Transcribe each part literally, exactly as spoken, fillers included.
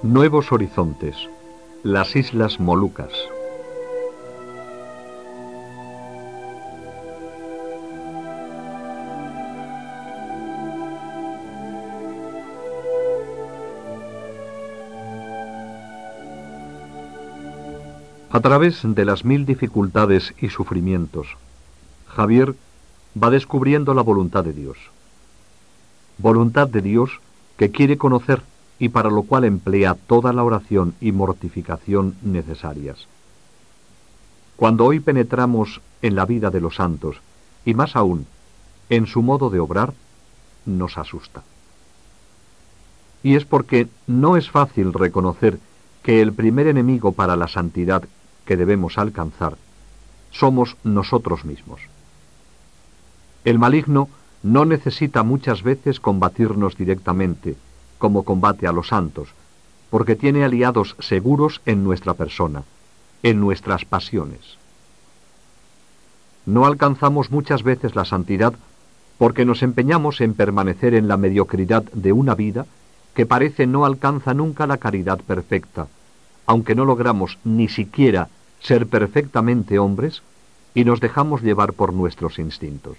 Nuevos horizontes. Las Islas Molucas. A través de las mil dificultades y sufrimientos, Javier va descubriendo la voluntad de Dios. Voluntad de Dios que quiere conocer y para lo cual emplea toda la oración y mortificación necesarias. Cuando hoy penetramos en la vida de los santos, y más aún, en su modo de obrar, nos asusta. Y es porque no es fácil reconocer que el primer enemigo para la santidad que debemos alcanzar somos nosotros mismos. El maligno no necesita muchas veces combatirnos directamente, como combate a los santos, porque tiene aliados seguros en nuestra persona, en nuestras pasiones. No alcanzamos muchas veces la santidad porque nos empeñamos en permanecer en la mediocridad de una vida que parece no alcanza nunca la caridad perfecta, aunque no logramos ni siquiera ser perfectamente hombres y nos dejamos llevar por nuestros instintos.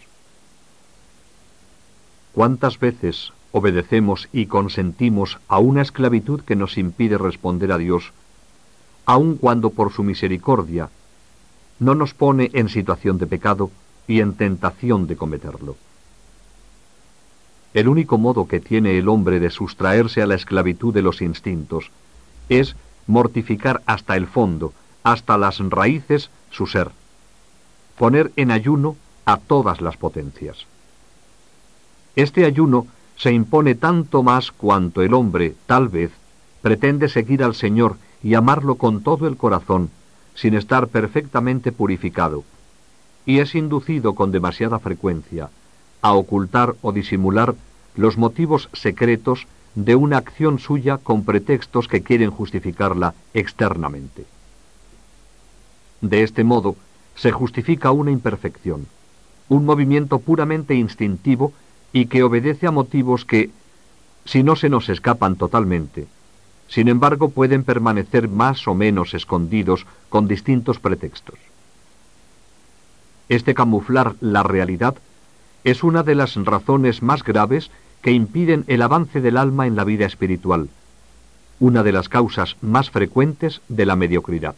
¿Cuántas veces obedecemos y consentimos a una esclavitud que nos impide responder a Dios, aun cuando por su misericordia no nos pone en situación de pecado y en tentación de cometerlo? El único modo que tiene el hombre de sustraerse a la esclavitud de los instintos es mortificar hasta el fondo, hasta las raíces, su ser, poner en ayuno a todas las potencias. Este ayuno se impone tanto más cuanto el hombre, tal vez, pretende seguir al Señor y amarlo con todo el corazón, sin estar perfectamente purificado, y es inducido con demasiada frecuencia a ocultar o disimular los motivos secretos de una acción suya con pretextos que quieren justificarla externamente. De este modo se justifica una imperfección, un movimiento puramente instintivo y que obedece a motivos que, si no se nos escapan totalmente, sin embargo pueden permanecer más o menos escondidos con distintos pretextos. Este camuflar la realidad es una de las razones más graves que impiden el avance del alma en la vida espiritual, una de las causas más frecuentes de la mediocridad.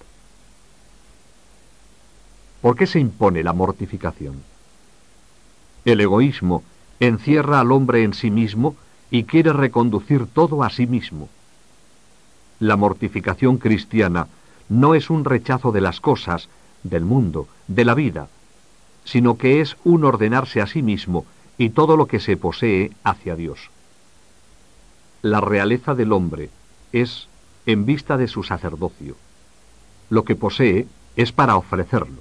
¿Por qué se impone la mortificación? El egoísmo encierra al hombre en sí mismo y quiere reconducir todo a sí mismo. La mortificación cristiana no es un rechazo de las cosas, del mundo, de la vida, sino que es un ordenarse a sí mismo y todo lo que se posee hacia Dios. La realeza del hombre es en vista de su sacerdocio. Lo que posee es para ofrecerlo.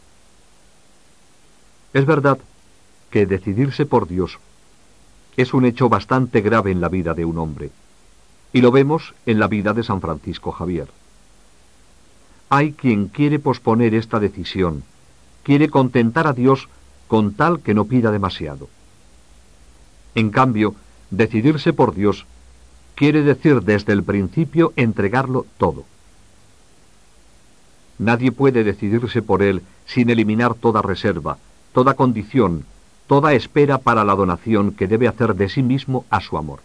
Es verdad que decidirse por Dios es un hecho bastante grave en la vida de un hombre, y lo vemos en la vida de San Francisco Javier. Hay quien quiere posponer esta decisión, quiere contentar a Dios con tal que no pida demasiado. En cambio, decidirse por Dios quiere decir desde el principio entregarlo todo. Nadie puede decidirse por Él sin eliminar toda reserva, toda condición, toda espera para la donación que debe hacer de sí mismo a su amor.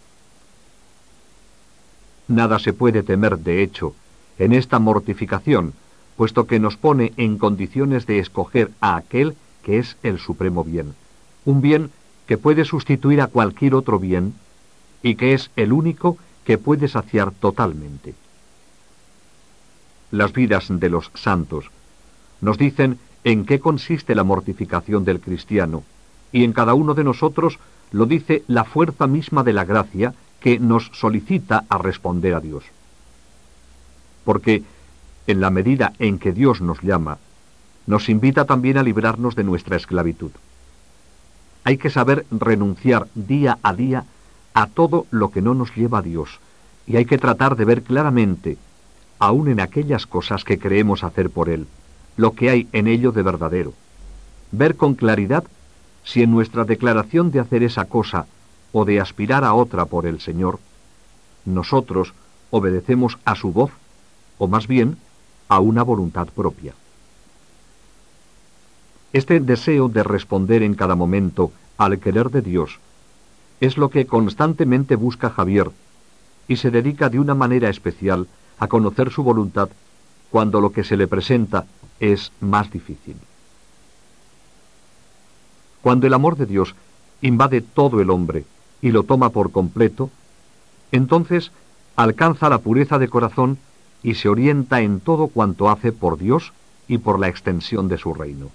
Nada se puede temer, de hecho, en esta mortificación, puesto que nos pone en condiciones de escoger a aquel que es el supremo bien, un bien que puede sustituir a cualquier otro bien y que es el único que puede saciar totalmente. Las vidas de los santos nos dicen en qué consiste la mortificación del cristiano, y en cada uno de nosotros lo dice la fuerza misma de la gracia que nos solicita a responder a Dios. Porque, en la medida en que Dios nos llama, nos invita también a librarnos de nuestra esclavitud. Hay que saber renunciar día a día a todo lo que no nos lleva a Dios, y hay que tratar de ver claramente, aun en aquellas cosas que creemos hacer por Él, lo que hay en ello de verdadero. Ver con claridad si en nuestra declaración de hacer esa cosa o de aspirar a otra por el Señor, nosotros obedecemos a su voz, o más bien, a una voluntad propia. Este deseo de responder en cada momento al querer de Dios es lo que constantemente busca Javier, y se dedica de una manera especial a conocer su voluntad cuando lo que se le presenta es más difícil. Cuando el amor de Dios invade todo el hombre y lo toma por completo, entonces alcanza la pureza de corazón y se orienta en todo cuanto hace por Dios y por la extensión de su reino.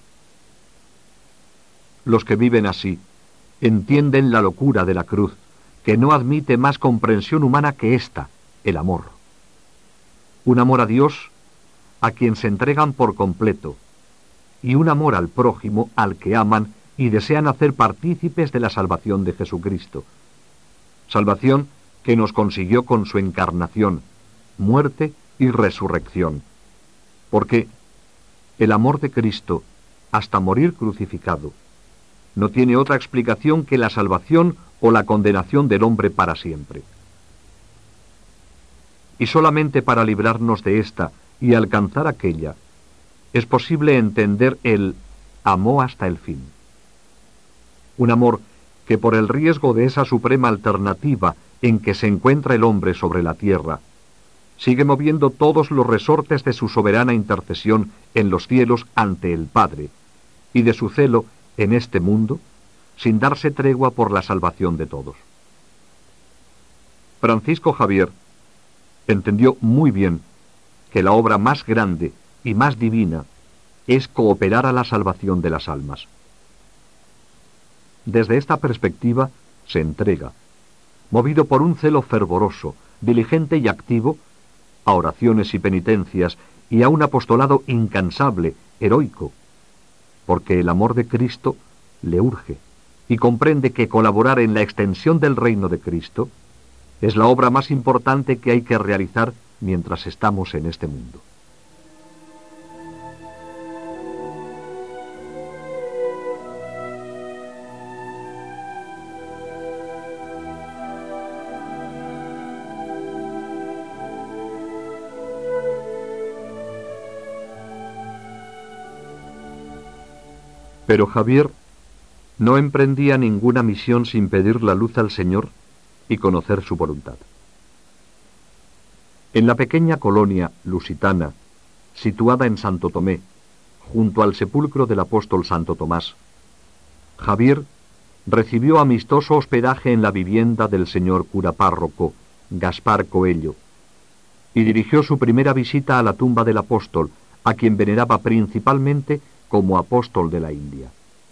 Los que viven así entienden la locura de la cruz, que no admite más comprensión humana que esta, el amor. Un amor a Dios, a quien se entregan por completo, y un amor al prójimo, al que aman y desean hacer partícipes de la salvación de Jesucristo. Salvación que nos consiguió con su encarnación, muerte y resurrección. Porque el amor de Cristo, hasta morir crucificado, no tiene otra explicación que la salvación o la condenación del hombre para siempre. Y solamente para librarnos de esta y alcanzar aquella, es posible entender el amó hasta el fin. Un amor que por el riesgo de esa suprema alternativa en que se encuentra el hombre sobre la tierra, sigue moviendo todos los resortes de su soberana intercesión en los cielos ante el Padre, y de su celo en este mundo, sin darse tregua por la salvación de todos. Francisco Javier entendió muy bien que la obra más grande y más divina es cooperar a la salvación de las almas. Desde esta perspectiva se entrega, movido por un celo fervoroso, diligente y activo, a oraciones y penitencias y a un apostolado incansable, heroico, porque el amor de Cristo le urge y comprende que colaborar en la extensión del reino de Cristo es la obra más importante que hay que realizar mientras estamos en este mundo. Pero Javier no emprendía ninguna misión sin pedir la luz al Señor y conocer su voluntad. En la pequeña colonia lusitana, situada en Santo Tomé, junto al sepulcro del apóstol Santo Tomás, Javier recibió amistoso hospedaje en la vivienda del señor cura párroco, Gaspar Coello, y dirigió su primera visita a la tumba del apóstol, a quien veneraba principalmente como apóstol de la India.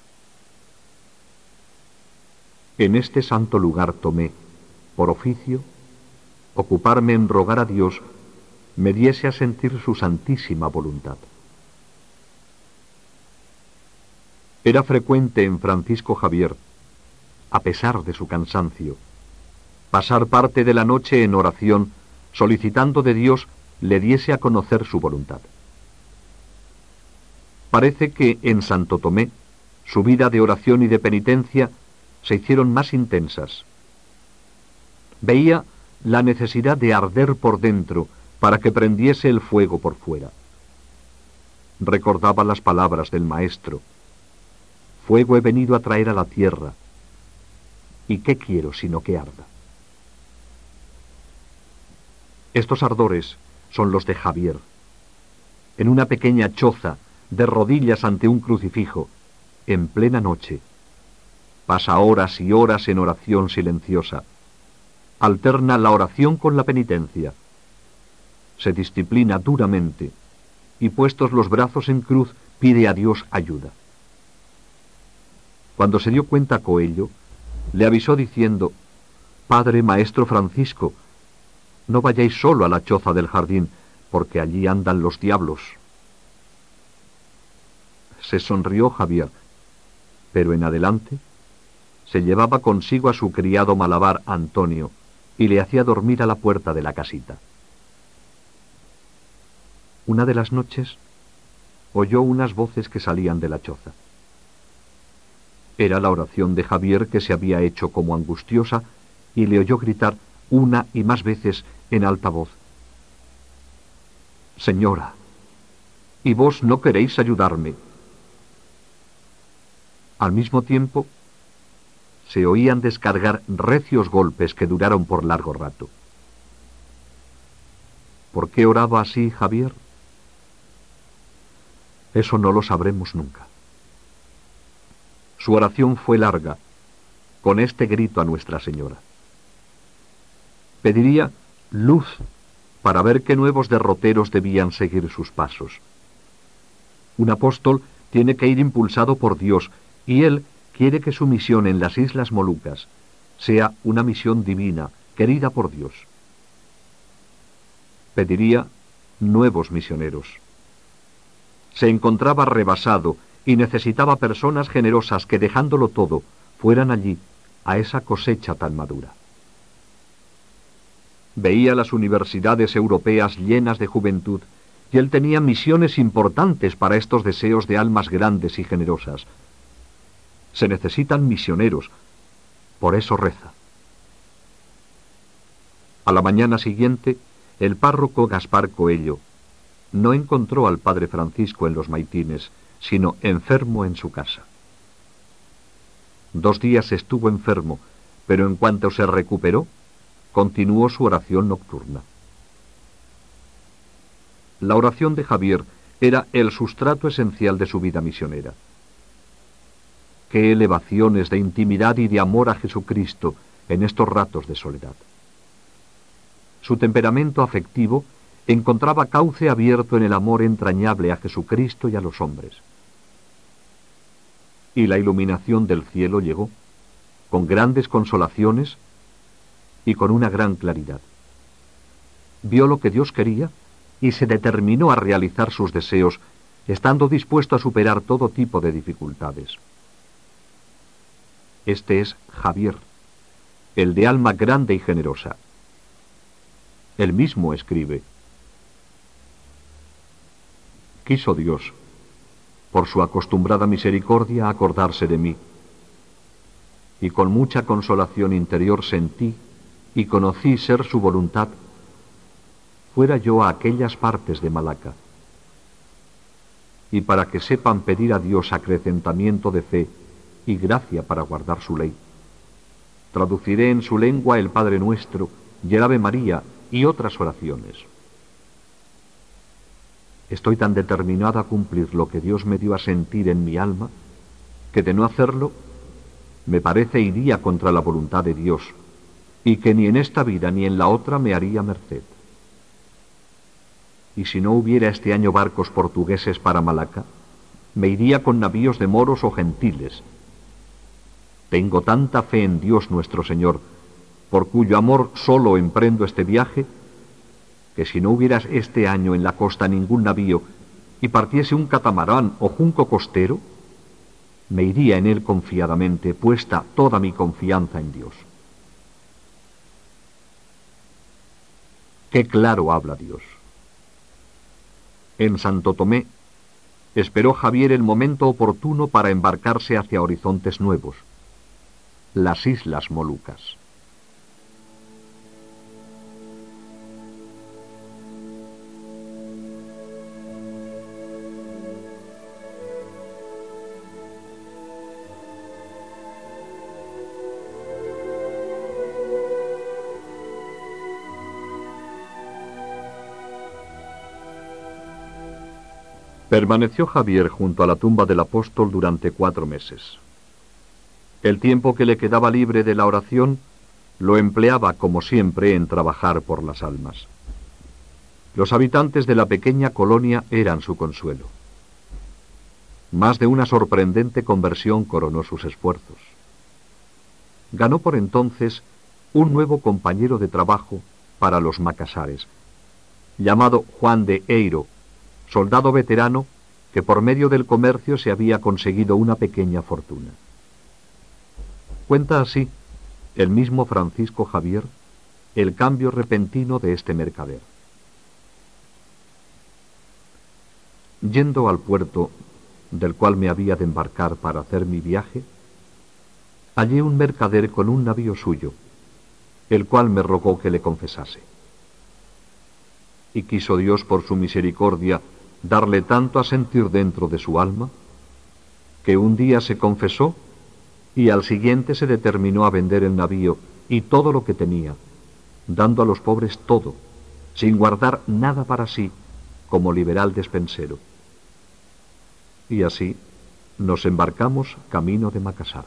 En este santo lugar tomé, por oficio, ocuparme en rogar a Dios me diese a sentir su santísima voluntad. Era frecuente en Francisco Javier, a pesar de su cansancio, pasar parte de la noche en oración, solicitando de Dios le diese a conocer su voluntad. Parece que en Santo Tomé su vida de oración y de penitencia se hicieron más intensas. Veía la necesidad de arder por dentro para que prendiese el fuego por fuera. Recordaba las palabras del Maestro: fuego he venido a traer a la tierra, ¿y qué quiero sino que arda? Estos ardores son los de Javier. En una pequeña choza, de rodillas ante un crucifijo, en plena noche, pasa horas y horas en oración silenciosa. Alterna la oración con la penitencia. Se disciplina duramente y, puestos los brazos en cruz, pide a Dios ayuda. Cuando se dio cuenta Coello, le avisó diciendo: Padre Maestro Francisco, no vayáis solo a la choza del jardín, porque allí andan los diablos. Se sonrió Javier, pero en adelante se llevaba consigo a su criado malabar Antonio y le hacía dormir a la puerta de la casita. Una de las noches oyó unas voces que salían de la choza. Era la oración de Javier, que se había hecho como angustiosa, y le oyó gritar: una y más veces en alta voz: «Señora, ¿y vos no queréis ayudarme?». Al mismo tiempo, se oían descargar recios golpes que duraron por largo rato. ¿Por qué oraba así Javier? Eso no lo sabremos nunca. Su oración fue larga, con este grito a Nuestra Señora. Pediría luz para ver qué nuevos derroteros debían seguir sus pasos. Un apóstol tiene que ir impulsado por Dios, y él quiere que su misión en las Islas Molucas sea una misión divina, querida por Dios. Pediría nuevos misioneros. Se encontraba rebasado y necesitaba personas generosas que, dejándolo todo, fueran allí a esa cosecha tan madura. Veía las universidades europeas llenas de juventud, y él tenía misiones importantes para estos deseos de almas grandes y generosas. Se necesitan misioneros, por eso reza. A la mañana siguiente, el párroco Gaspar Coello no encontró al padre Francisco en los maitines, sino enfermo en su casa. Dos días estuvo enfermo, pero en cuanto se recuperó, continuó su oración nocturna. La oración de Javier era el sustrato esencial de su vida misionera. Qué elevaciones de intimidad y de amor a Jesucristo en estos ratos de soledad. Su temperamento afectivo encontraba cauce abierto en el amor entrañable a Jesucristo y a los hombres. Y la iluminación del cielo llegó, con grandes consolaciones y con una gran claridad. Vio lo que Dios quería y se determinó a realizar sus deseos, estando dispuesto a superar todo tipo de dificultades. Este es Javier, el de alma grande y generosa. Él mismo escribe: «Quiso Dios, por su acostumbrada misericordia, acordarse de mí, y con mucha consolación interior sentí y conocí ser su voluntad, fuera yo a aquellas partes de Malaca. Y para que sepan pedir a Dios acrecentamiento de fe y gracia para guardar su ley, traduciré en su lengua el Padre Nuestro y el Ave María y otras oraciones. Estoy tan determinado a cumplir lo que Dios me dio a sentir en mi alma, que de no hacerlo, me parece iría contra la voluntad de Dios, y que ni en esta vida ni en la otra me haría merced. Y si no hubiera este año barcos portugueses para Malaca, me iría con navíos de moros o gentiles. Tengo tanta fe en Dios nuestro Señor, por cuyo amor solo emprendo este viaje, que si no hubiera este año en la costa ningún navío y partiese un catamarán o junco costero, me iría en él confiadamente, puesta toda mi confianza en Dios». Qué claro habla Dios. En Santo Tomé esperó Javier el momento oportuno para embarcarse hacia horizontes nuevos, las Islas Molucas. Permaneció Javier junto a la tumba del apóstol durante cuatro meses. El tiempo que le quedaba libre de la oración lo empleaba, como siempre, en trabajar por las almas. Los habitantes de la pequeña colonia eran su consuelo. Más de una sorprendente conversión coronó sus esfuerzos. Ganó por entonces un nuevo compañero de trabajo para los macasares, llamado Juan de Eiro, soldado veterano que por medio del comercio se había conseguido una pequeña fortuna. Cuenta así el mismo Francisco Javier el cambio repentino de este mercader. Yendo al puerto del cual me había de embarcar para hacer mi viaje, hallé un mercader con un navío suyo, el cual me rogó que le confesase. Y quiso Dios por su misericordia darle tanto a sentir dentro de su alma, que un día se confesó y al siguiente se determinó a vender el navío y todo lo que tenía, dando a los pobres todo, sin guardar nada para sí, como liberal despensero. Y así nos embarcamos camino de Macassar.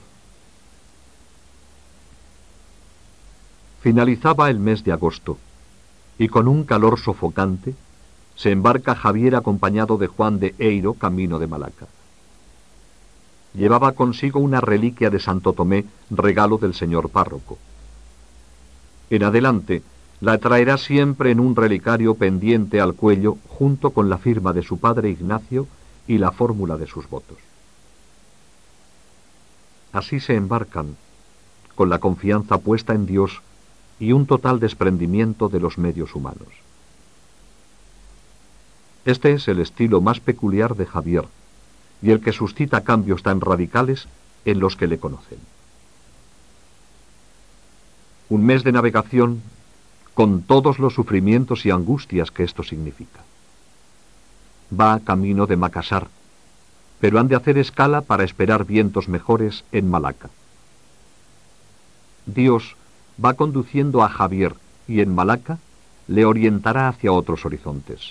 Finalizaba el mes de agosto, y con un calor sofocante, se embarca Javier acompañado de Juan de Eiro camino de Malaca. Llevaba consigo una reliquia de Santo Tomé, regalo del señor párroco. En adelante, la traerá siempre en un relicario pendiente al cuello, junto con la firma de su padre Ignacio y la fórmula de sus votos. Así se embarcan, con la confianza puesta en Dios y un total desprendimiento de los medios humanos. Este es el estilo más peculiar de Javier, y el que suscita cambios tan radicales en los que le conocen. Un mes de navegación con todos los sufrimientos y angustias que esto significa. Va camino de Macassar, pero han de hacer escala para esperar vientos mejores en Malaca. Dios va conduciendo a Javier y en Malaca le orientará hacia otros horizontes.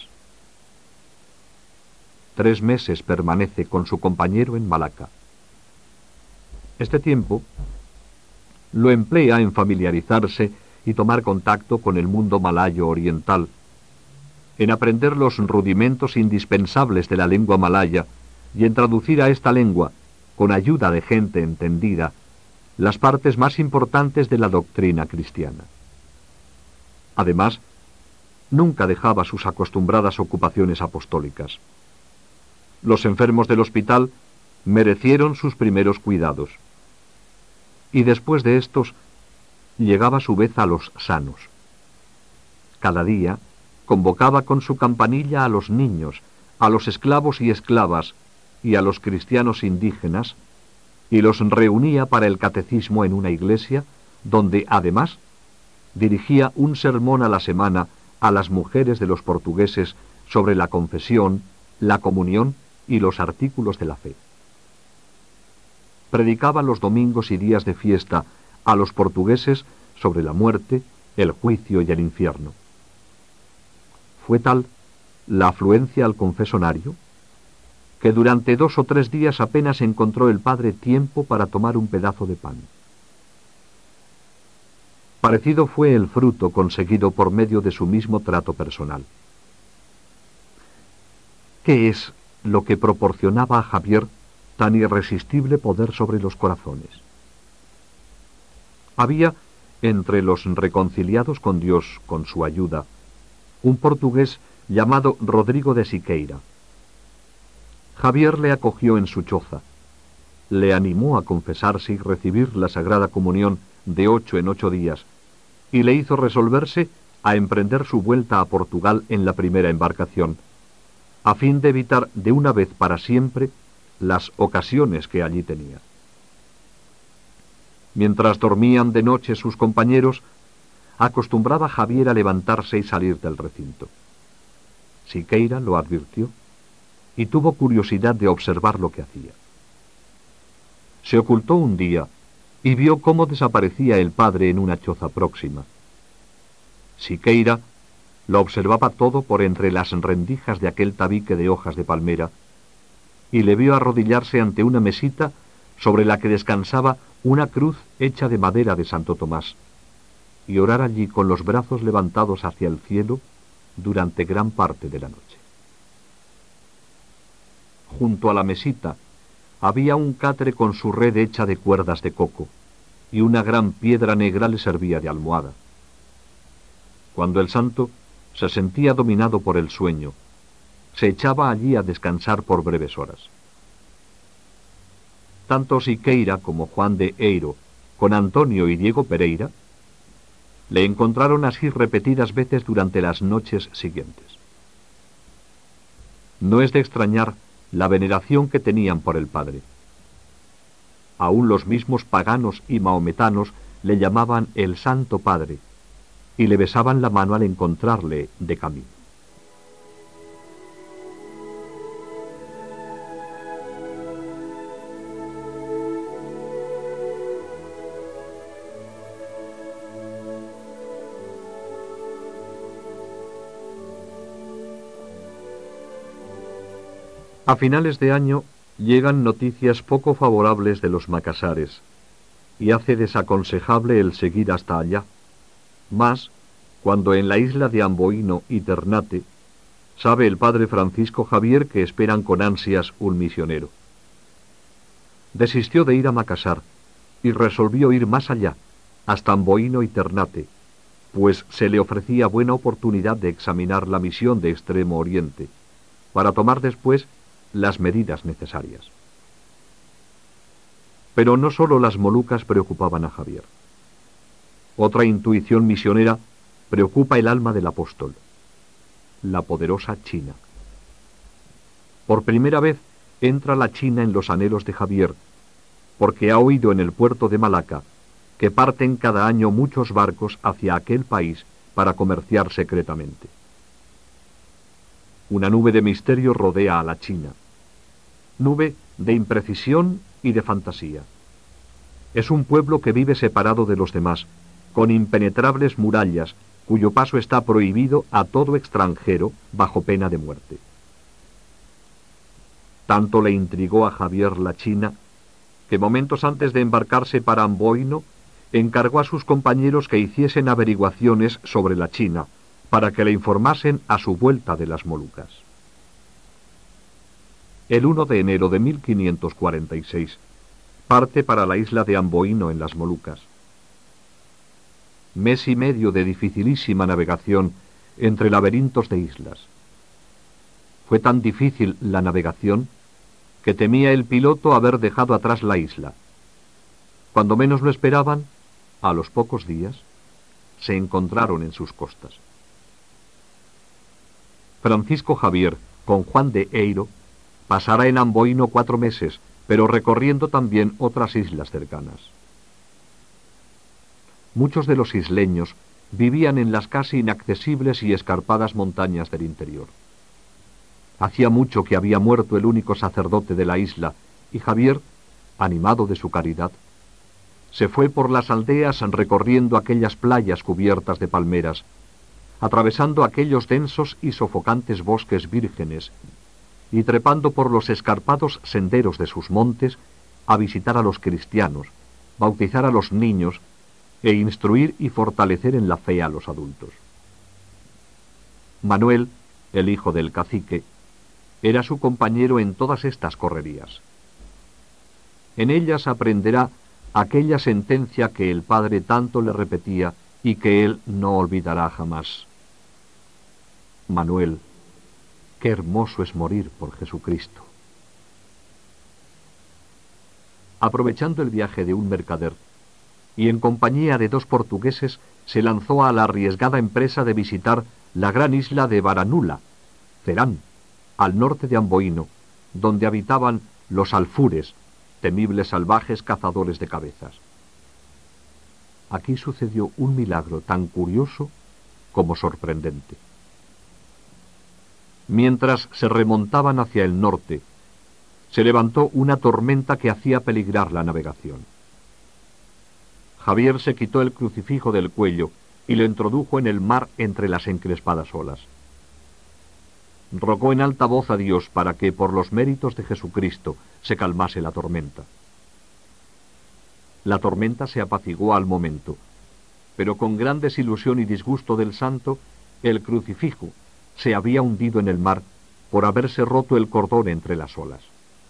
Tres meses permanece con su compañero en Malaca. Este tiempo lo emplea en familiarizarse y tomar contacto con el mundo malayo oriental, en aprender los rudimentos indispensables de la lengua malaya y en traducir a esta lengua, con ayuda de gente entendida, las partes más importantes de la doctrina cristiana. Además, nunca dejaba sus acostumbradas ocupaciones apostólicas. Los enfermos del hospital merecieron sus primeros cuidados. Y después de estos, llegaba a su vez a los sanos. Cada día convocaba con su campanilla a los niños, a los esclavos y esclavas, y a los cristianos indígenas, y los reunía para el catecismo en una iglesia, donde, además, dirigía un sermón a la semana a las mujeres de los portugueses sobre la confesión, la comunión y los artículos de la fe. Predicaba los domingos y días de fiesta a los portugueses sobre la muerte, el juicio y el infierno. Fue tal la afluencia al confesonario que durante dos o tres días apenas encontró el padre tiempo para tomar un pedazo de pan. Parecido fue el fruto conseguido por medio de su mismo trato personal. ¿Qué es lo que proporcionaba a Javier tan irresistible poder sobre los corazones? Había, entre los reconciliados con Dios con su ayuda, un portugués llamado Rodrigo de Siqueira. Javier le acogió en su choza, le animó a confesarse y recibir la Sagrada Comunión de ocho en ocho días, y le hizo resolverse a emprender su vuelta a Portugal en la primera embarcación, a fin de evitar de una vez para siempre las ocasiones que allí tenía. Mientras dormían de noche sus compañeros, acostumbraba Javier a levantarse y salir del recinto. Siqueira lo advirtió y tuvo curiosidad de observar lo que hacía. Se ocultó un día y vio cómo desaparecía el padre en una choza próxima. Siqueira lo observaba todo por entre las rendijas de aquel tabique de hojas de palmera y le vio arrodillarse ante una mesita sobre la que descansaba una cruz hecha de madera de Santo Tomás y orar allí con los brazos levantados hacia el cielo durante gran parte de la noche. Junto a la mesita había un catre con su red hecha de cuerdas de coco, y una gran piedra negra le servía de almohada. Cuando el santo se sentía dominado por el sueño, se echaba allí a descansar por breves horas. Tanto Siqueira como Juan de Eiro, con Antonio y Diego Pereira, le encontraron así repetidas veces durante las noches siguientes. No es de extrañar la veneración que tenían por el padre. Aún los mismos paganos y mahometanos le llamaban el Santo Padre y le besaban la mano al encontrarle de camino. A finales de año llegan noticias poco favorables de los macasares y hace desaconsejable el seguir hasta allá, más cuando en la isla de Amboino y Ternate sabe el padre Francisco Javier que esperan con ansias un misionero. Desistió de ir a Macassar y resolvió ir más allá, hasta Amboino y Ternate, pues se le ofrecía buena oportunidad de examinar la misión de Extremo Oriente, para tomar después las medidas necesarias. Pero no solo las Molucas preocupaban a Javier. Otra intuición misionera preocupa el alma del apóstol: la poderosa China. Por primera vez entra la China en los anhelos de Javier, porque ha oído en el puerto de Malaca que parten cada año muchos barcos hacia aquel país para comerciar secretamente. Una nube de misterio rodea a la China, nube de imprecisión y de fantasía. Es un pueblo que vive separado de los demás, con impenetrables murallas, cuyo paso está prohibido a todo extranjero bajo pena de muerte. Tanto le intrigó a Javier la China, que momentos antes de embarcarse para Amboino, encargó a sus compañeros que hiciesen averiguaciones sobre la China, para que le informasen a su vuelta de las Molucas. El uno de enero de mil quinientos cuarenta y seis, parte para la isla de Amboino en las Molucas. Mes y medio de dificilísima navegación entre laberintos de islas. Fue tan difícil la navegación que temía el piloto haber dejado atrás la isla. Cuando menos lo esperaban, a los pocos días, se encontraron en sus costas. Francisco Javier, con Juan de Eiro, pasará en Amboino cuatro meses, pero recorriendo también otras islas cercanas. Muchos de los isleños vivían en las casi inaccesibles y escarpadas montañas del interior. Hacía mucho que había muerto el único sacerdote de la isla, y Javier, animado de su caridad, se fue por las aldeas recorriendo aquellas playas cubiertas de palmeras, atravesando aquellos densos y sofocantes bosques vírgenes, y trepando por los escarpados senderos de sus montes a visitar a los cristianos, bautizar a los niños e instruir y fortalecer en la fe a los adultos. Manuel, el hijo del cacique, era su compañero en todas estas correrías. En ellas aprenderá aquella sentencia que el padre tanto le repetía y que él no olvidará jamás. Manuel, qué hermoso es morir por Jesucristo. Aprovechando el viaje de un mercader, y en compañía de dos portugueses, se lanzó a la arriesgada empresa de visitar la gran isla de Baranula, Cerán, al norte de Amboino, donde habitaban los alfures, temibles salvajes cazadores de cabezas. Aquí sucedió un milagro tan curioso como sorprendente. Mientras se remontaban hacia el norte, se levantó una tormenta que hacía peligrar la navegación. Javier se quitó el crucifijo del cuello y lo introdujo en el mar entre las encrespadas olas. Rogó en alta voz a Dios para que, por los méritos de Jesucristo, se calmase la tormenta. La tormenta se apaciguó al momento, pero con gran desilusión y disgusto del santo, el crucifijo se había hundido en el mar por haberse roto el cordón entre las olas.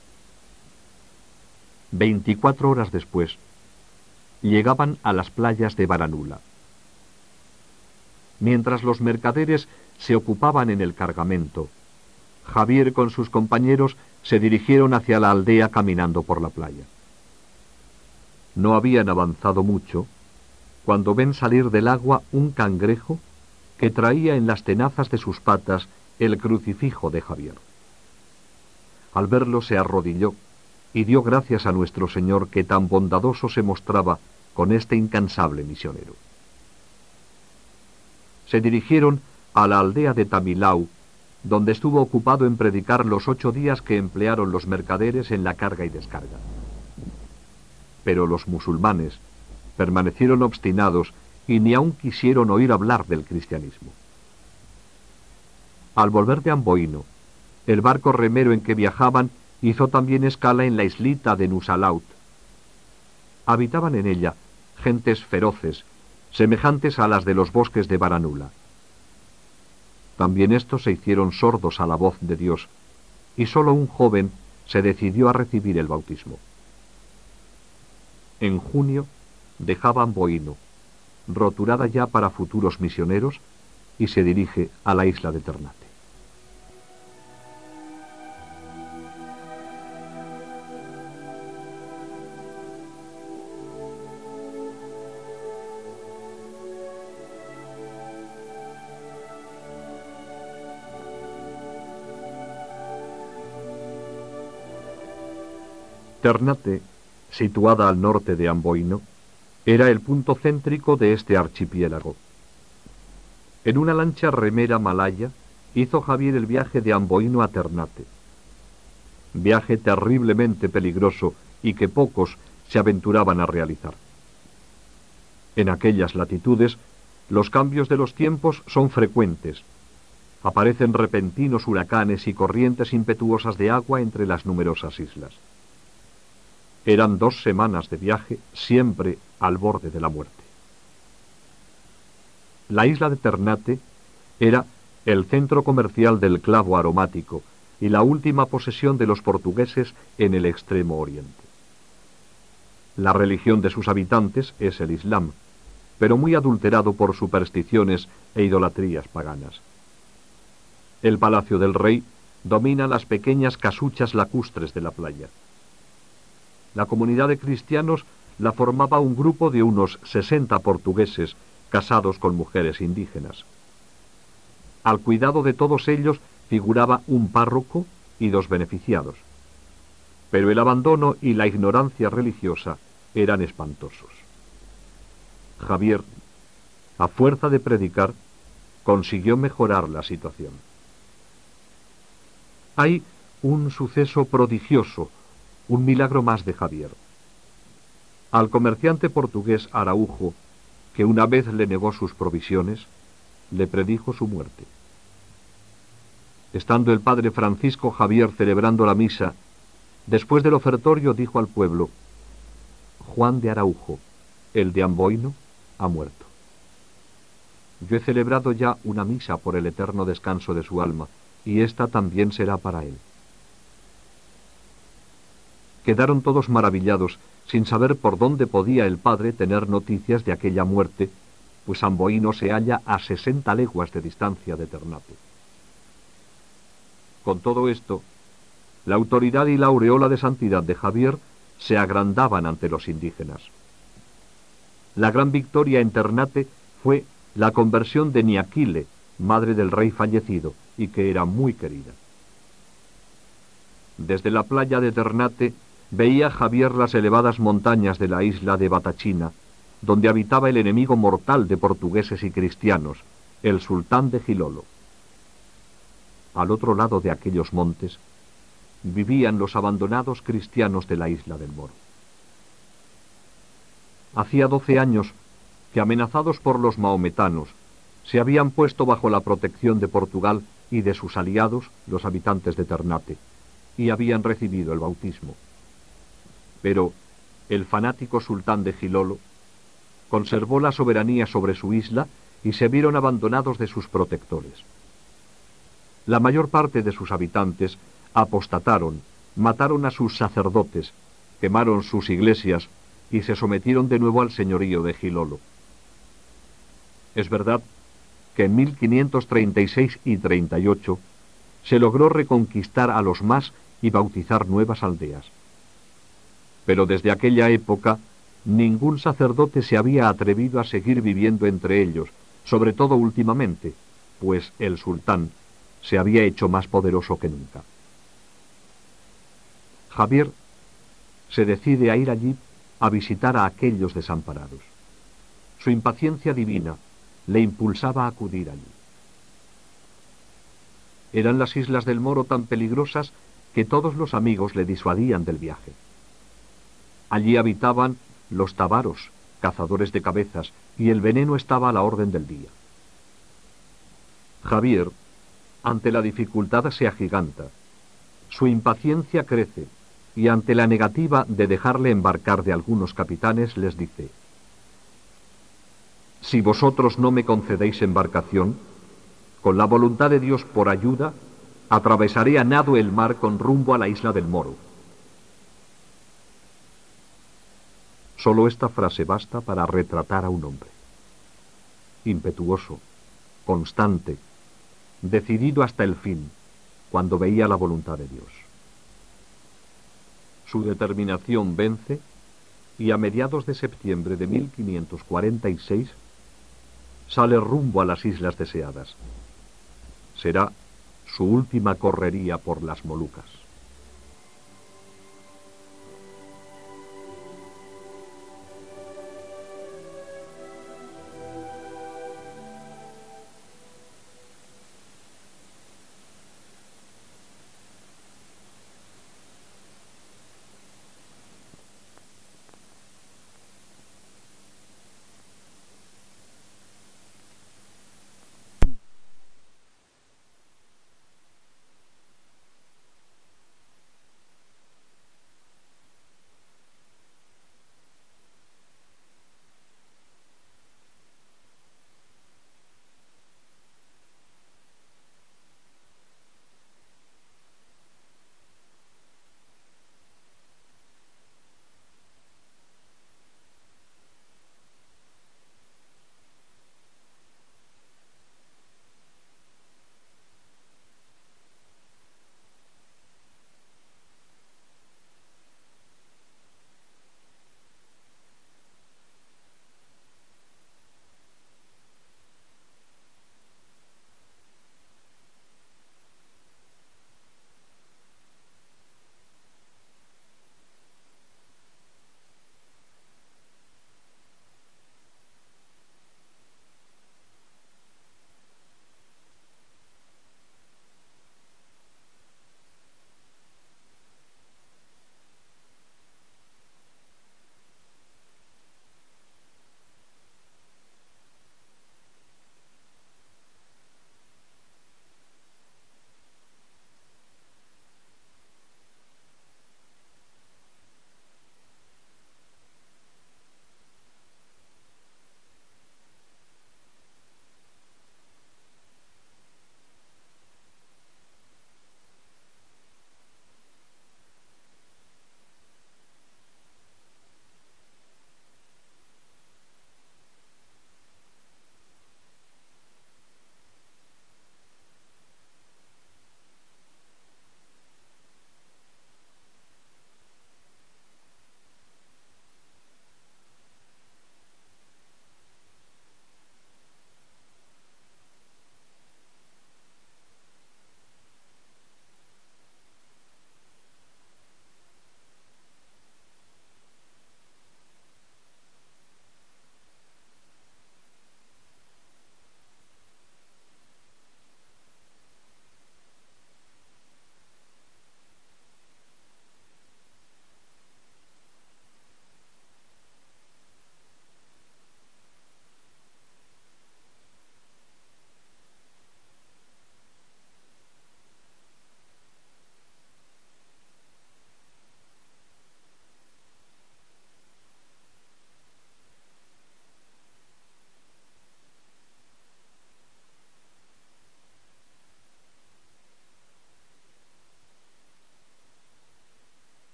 Veinticuatro horas después, llegaban a las playas de Baranula. Mientras los mercaderes se ocupaban en el cargamento, Javier con sus compañeros se dirigieron hacia la aldea caminando por la playa. No habían avanzado mucho cuando ven salir del agua un cangrejo que traía en las tenazas de sus patas el crucifijo de Javier. Al verlo se arrodilló y dio gracias a nuestro Señor que tan bondadoso se mostraba con este incansable misionero. Se dirigieron a la aldea de Tamilau, donde estuvo ocupado en predicar los ocho días que emplearon los mercaderes en la carga y descarga. Pero los musulmanes permanecieron obstinados y ni aun quisieron oír hablar del cristianismo. Al volver de Amboino, el barco remero en que viajaban hizo también escala en la islita de Nusalaut. Habitaban en ella gentes feroces, semejantes a las de los bosques de Baranula. También estos se hicieron sordos a la voz de Dios, y sólo un joven se decidió a recibir el bautismo. En junio dejaba Amboino, roturada ya para futuros misioneros, y se dirige a la isla de Ternate. Ternate, situada al norte de Amboino, era el punto céntrico de este archipiélago. En una lancha remera malaya hizo Javier el viaje de Amboino a Ternate. Viaje terriblemente peligroso y que pocos se aventuraban a realizar. En aquellas latitudes, los cambios de los tiempos son frecuentes. Aparecen repentinos huracanes y corrientes impetuosas de agua entre las numerosas islas. Eran dos semanas de viaje, siempre al borde de la muerte. La isla de Ternate era el centro comercial del clavo aromático y la última posesión de los portugueses en el extremo oriente. La religión de sus habitantes es el Islam, pero muy adulterado por supersticiones e idolatrías paganas. El palacio del rey domina las pequeñas casuchas lacustres de la playa. La comunidad de cristianos la formaba un grupo de unos sesenta portugueses casados con mujeres indígenas. Al cuidado de todos ellos figuraba un párroco y dos beneficiados. Pero el abandono y la ignorancia religiosa eran espantosos. Javier, a fuerza de predicar, consiguió mejorar la situación. Hay un suceso prodigioso, un milagro más de Javier. Al comerciante portugués Araujo, que una vez le negó sus provisiones, le predijo su muerte. Estando el padre Francisco Javier celebrando la misa, después del ofertorio dijo al pueblo: Juan de Araujo, el de Amboino, ha muerto. Yo he celebrado ya una misa por el eterno descanso de su alma, y esta también será para él. Quedaron todos maravillados, sin saber por dónde podía el padre tener noticias de aquella muerte, pues Amboino se halla a sesenta leguas de distancia de Ternate. Con todo esto, la autoridad y la aureola de santidad de Javier se agrandaban ante los indígenas. La gran victoria en Ternate fue la conversión de Niaquile, madre del rey fallecido, y que era muy querida. Desde la playa de Ternate veía Javier las elevadas montañas de la isla de Batachina, donde habitaba el enemigo mortal de portugueses y cristianos, el sultán de Gilolo. Al otro lado de aquellos montes vivían los abandonados cristianos de la isla del Moro. Hacía doce años que, amenazados por los mahometanos, se habían puesto bajo la protección de Portugal y de sus aliados, los habitantes de Ternate, y habían recibido el bautismo. Pero el fanático sultán de Gilolo conservó la soberanía sobre su isla y se vieron abandonados de sus protectores. La mayor parte de sus habitantes apostataron, mataron a sus sacerdotes, quemaron sus iglesias y se sometieron de nuevo al señorío de Gilolo. Es verdad que en mil quinientos treinta y seis y treinta y ocho se logró reconquistar a los más y bautizar nuevas aldeas. Pero desde aquella época ningún sacerdote se había atrevido a seguir viviendo entre ellos, sobre todo últimamente, pues el sultán se había hecho más poderoso que nunca. Javier se decide a ir allí a visitar a aquellos desamparados. Su impaciencia divina le impulsaba a acudir allí. Eran las islas del Moro tan peligrosas que todos los amigos le disuadían del viaje. Allí habitaban los tabaros, cazadores de cabezas, y el veneno estaba a la orden del día. Javier, ante la dificultad, se agiganta. Su impaciencia crece, y ante la negativa de dejarle embarcar de algunos capitanes, les dice: si vosotros no me concedéis embarcación, con la voluntad de Dios por ayuda, atravesaré a nado el mar con rumbo a la isla del Moro. Solo esta frase basta para retratar a un hombre. Impetuoso, constante, decidido hasta el fin, cuando veía la voluntad de Dios. Su determinación vence, y a mediados de septiembre de mil quinientos cuarenta y seis sale rumbo a las islas deseadas. Será su última correría por las Molucas.